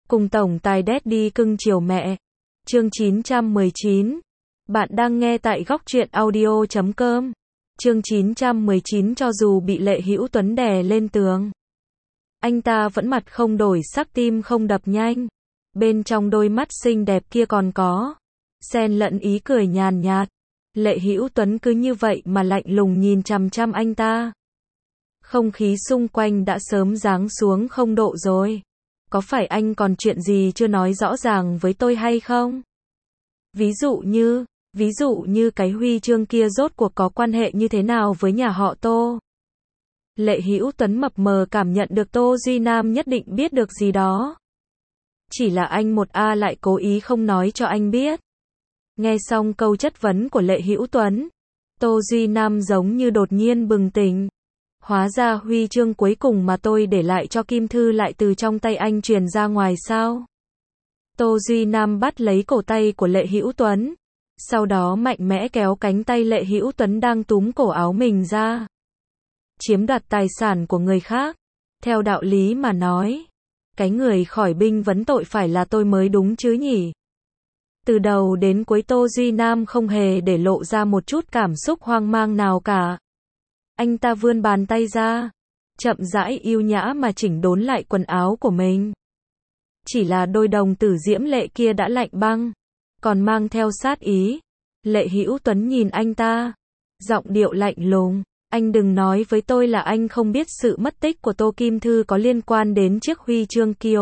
Cùng tổng tài Daddy cưng chiều mẹ. Chương 919. Bạn đang nghe tại góc truyện audio.com. Chương 919. Cho dù bị Lệ Hữu Tuấn đè lên tường, anh ta vẫn mặt không đổi sắc, tim không đập nhanh. Bên trong đôi mắt xinh đẹp kia còn có xen lẫn ý cười nhàn nhạt. Lệ Hữu Tuấn cứ như vậy mà lạnh lùng nhìn chằm chằm anh ta. Không khí xung quanh đã sớm giáng xuống 0 độ rồi. Có phải anh còn chuyện gì chưa nói rõ ràng với tôi hay không? Ví dụ như cái huy chương kia rốt cuộc có quan hệ như thế nào với nhà họ Tô? Lệ Hữu Tuấn mập mờ cảm nhận được Tô Duy Nam nhất định biết được gì đó. Chỉ là anh lại cố ý không nói cho anh biết. Nghe xong câu chất vấn của Lệ Hữu Tuấn, Tô Duy Nam giống như đột nhiên bừng tỉnh. Hóa ra huy chương cuối cùng mà tôi để lại cho Kim Thư lại từ trong tay anh truyền ra ngoài sao? Tô Duy Nam bắt lấy cổ tay của Lệ Hữu Tuấn, sau đó mạnh mẽ kéo cánh tay Lệ Hữu Tuấn đang túm cổ áo mình ra. Chiếm đoạt tài sản của người khác, theo đạo lý mà nói, cái người khỏi binh vấn tội phải là tôi mới đúng chứ nhỉ? Từ đầu đến cuối Tô Duy Nam không hề để lộ ra một chút cảm xúc hoang mang nào cả. Anh ta vươn bàn tay ra, chậm rãi yêu nhã mà chỉnh đốn lại quần áo của mình. Chỉ là đôi đồng tử diễm lệ kia đã lạnh băng, còn mang theo sát ý. Lệ Hữu Tuấn nhìn anh ta, giọng điệu lạnh lùng, anh đừng nói với tôi là anh không biết sự mất tích của Tô Kim Thư có liên quan đến chiếc huy chương kia.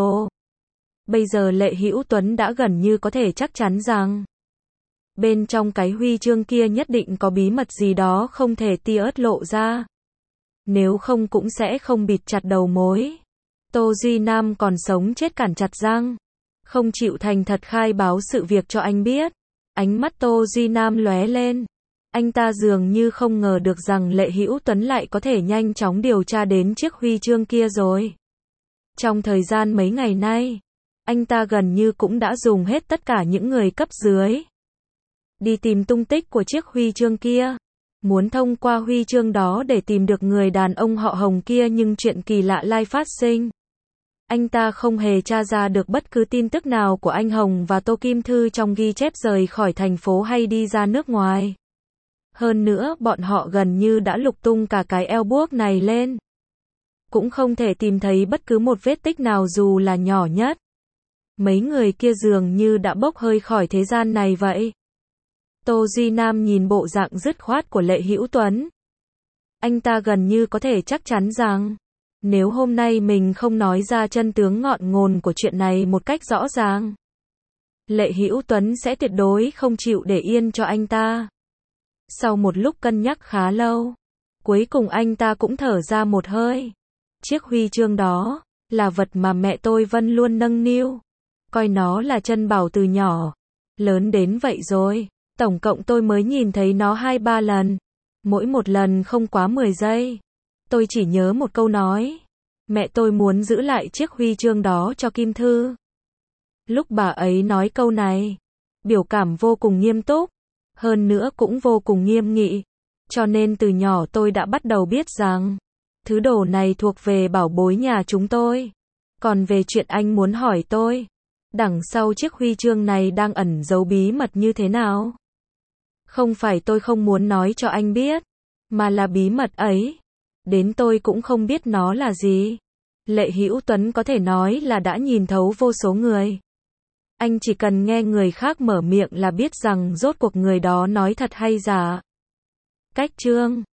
Bây giờ Lệ Hữu Tuấn đã gần như có thể chắc chắn rằng bên trong cái huy chương kia nhất định có bí mật gì đó không thể tia ớt lộ ra. Nếu không cũng sẽ không bịt chặt đầu mối. Tô Duy Nam còn sống chết cản chặt răng, không chịu thành thật khai báo sự việc cho anh biết. Ánh mắt Tô Duy Nam lóe lên. Anh ta dường như không ngờ được rằng Lệ Hữu Tuấn lại có thể nhanh chóng điều tra đến chiếc huy chương kia rồi. Trong thời gian mấy ngày nay, anh ta gần như cũng đã dùng hết tất cả những người cấp dưới đi tìm tung tích của chiếc huy chương kia. Muốn thông qua huy chương đó để tìm được người đàn ông họ Hồng kia, nhưng chuyện kỳ lạ lại phát sinh. Anh ta không hề tra ra được bất cứ tin tức nào của anh Hồng và Tô Kim Thư trong ghi chép rời khỏi thành phố hay đi ra nước ngoài. Hơn nữa, bọn họ gần như đã lục tung cả cái Elbook này lên, cũng không thể tìm thấy bất cứ một vết tích nào dù là nhỏ nhất. Mấy người kia dường như đã bốc hơi khỏi thế gian này vậy. Tô Duy Nam nhìn bộ dạng dứt khoát của Lệ Hữu Tuấn. Anh ta gần như có thể chắc chắn rằng, nếu hôm nay mình không nói ra chân tướng ngọn nguồn của chuyện này một cách rõ ràng, Lệ Hữu Tuấn sẽ tuyệt đối không chịu để yên cho anh ta. Sau một lúc cân nhắc khá lâu, cuối cùng anh ta cũng thở ra một hơi. Chiếc huy chương đó là vật mà mẹ tôi Vân luôn nâng niu, coi nó là chân bảo từ nhỏ lớn đến vậy rồi. Tổng cộng tôi mới nhìn thấy nó 2-3 lần, mỗi một lần không quá 10 giây. Tôi chỉ nhớ một câu nói, mẹ tôi muốn giữ lại chiếc huy chương đó cho Kim Thư. Lúc bà ấy nói câu này, biểu cảm vô cùng nghiêm túc, hơn nữa cũng vô cùng nghiêm nghị. Cho nên từ nhỏ tôi đã bắt đầu biết rằng, thứ đồ này thuộc về bảo bối nhà chúng tôi. Còn về chuyện anh muốn hỏi tôi, đằng sau chiếc huy chương này đang ẩn giấu bí mật như thế nào? Không phải tôi không muốn nói cho anh biết, mà là bí mật ấy, đến tôi cũng không biết nó là gì. Lệ Hữu Tuấn có thể nói là đã nhìn thấu vô số người. Anh chỉ cần nghe người khác mở miệng là biết rằng rốt cuộc người đó nói thật hay giả. Cách chương